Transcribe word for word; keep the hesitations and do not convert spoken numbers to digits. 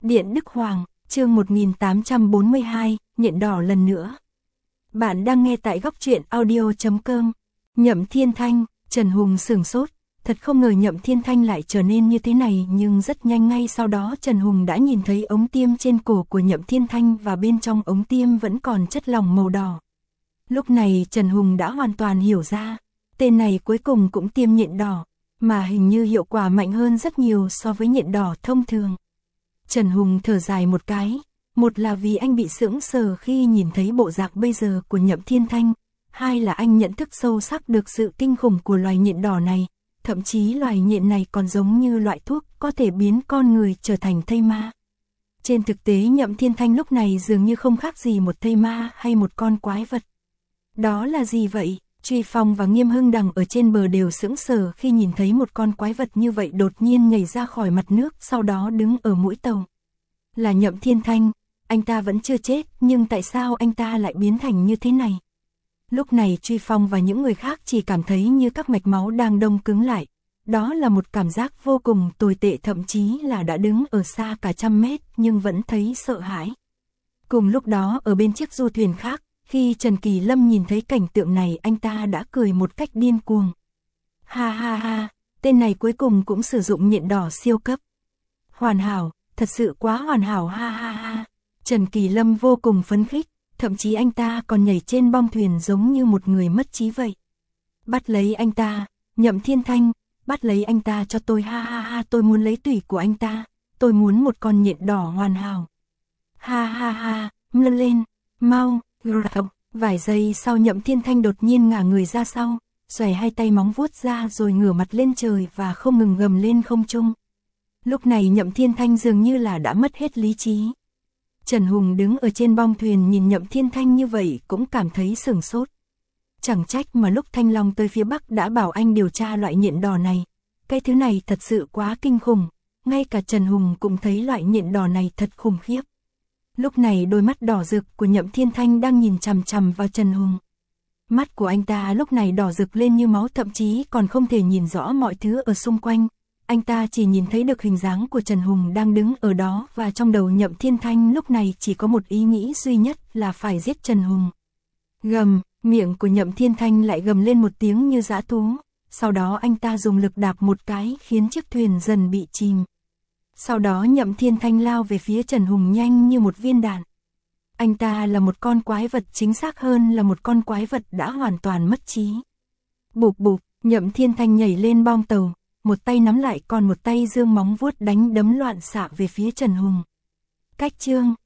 Điện Đức Hoàng, chương một nghìn tám trăm bốn mươi hai, nhện đỏ lần nữa. Bạn đang nghe tại góc truyện audio chấm com. Nhậm Thiên Thanh, Trần Hùng sửng sốt, thật không ngờ Nhậm Thiên Thanh lại trở nên như thế này, nhưng rất nhanh ngay sau đó Trần Hùng đã nhìn thấy ống tiêm trên cổ của Nhậm Thiên Thanh và bên trong ống tiêm vẫn còn chất lỏng màu đỏ. Lúc này Trần Hùng đã hoàn toàn hiểu ra, tên này cuối cùng cũng tiêm nhện đỏ, mà hình như hiệu quả mạnh hơn rất nhiều so với nhện đỏ thông thường. Trần Hùng thở dài một cái, một là vì anh bị sững sờ khi nhìn thấy bộ dạng bây giờ của Nhậm Thiên Thanh, hai là anh nhận thức sâu sắc được sự kinh khủng của loài nhện đỏ này, thậm chí loài nhện này còn giống như loại thuốc có thể biến con người trở thành thây ma. Trên thực tế Nhậm Thiên Thanh lúc này dường như không khác gì một thây ma hay một con quái vật. Đó là gì vậy? Truy Phong và Nghiêm Hưng Đằng ở trên bờ đều sững sờ khi nhìn thấy một con quái vật như vậy đột nhiên nhảy ra khỏi mặt nước, sau đó đứng ở mũi tàu. Là Nhậm Thiên Thanh, anh ta vẫn chưa chết, nhưng tại sao anh ta lại biến thành như thế này? Lúc này Truy Phong và những người khác chỉ cảm thấy như các mạch máu đang đông cứng lại. Đó là một cảm giác vô cùng tồi tệ, thậm chí là đã đứng ở xa cả trăm mét nhưng vẫn thấy sợ hãi. Cùng lúc đó ở bên chiếc du thuyền khác, khi Trần Kỳ Lâm nhìn thấy cảnh tượng này, anh ta đã cười một cách điên cuồng. Ha ha ha, tên này cuối cùng cũng sử dụng nhện đỏ siêu cấp. Hoàn hảo, thật sự quá hoàn hảo, ha ha ha. Trần Kỳ Lâm vô cùng phấn khích, thậm chí anh ta còn nhảy trên bong thuyền giống như một người mất trí vậy. Bắt lấy anh ta, Nhậm Thiên Thanh, bắt lấy anh ta cho tôi, ha ha ha, tôi muốn lấy tủy của anh ta, tôi muốn một con nhện đỏ hoàn hảo. Ha ha ha, mơn lên, mau. Vài giây sau Nhậm Thiên Thanh đột nhiên ngả người ra sau, xòe hai tay móng vuốt ra rồi ngửa mặt lên trời và không ngừng gầm lên không trung. Lúc này Nhậm Thiên Thanh dường như là đã mất hết lý trí. Trần Hùng đứng ở trên bong thuyền nhìn Nhậm Thiên Thanh như vậy cũng cảm thấy sửng sốt. Chẳng trách mà lúc Thanh Long tới phía Bắc đã bảo anh điều tra loại nhện đỏ này. Cái thứ này thật sự quá kinh khủng, ngay cả Trần Hùng cũng thấy loại nhện đỏ này thật khủng khiếp. Lúc này đôi mắt đỏ rực của Nhậm Thiên Thanh đang nhìn chằm chằm vào Trần Hùng. Mắt của anh ta lúc này đỏ rực lên như máu, thậm chí còn không thể nhìn rõ mọi thứ ở xung quanh. Anh ta chỉ nhìn thấy được hình dáng của Trần Hùng đang đứng ở đó, và trong đầu Nhậm Thiên Thanh lúc này chỉ có một ý nghĩ duy nhất là phải giết Trần Hùng. Gầm, miệng của Nhậm Thiên Thanh lại gầm lên một tiếng như dã thú, sau đó anh ta dùng lực đạp một cái khiến chiếc thuyền dần bị chìm. Sau đó Nhậm Thiên Thanh lao về phía Trần Hùng nhanh như một viên đạn. Anh ta là một con quái vật, chính xác hơn là một con quái vật đã hoàn toàn mất trí. Bụp bụp, Nhậm Thiên Thanh nhảy lên bong tàu, một tay nắm lại còn một tay giương móng vuốt đánh đấm loạn xạ về phía Trần Hùng. Cách chương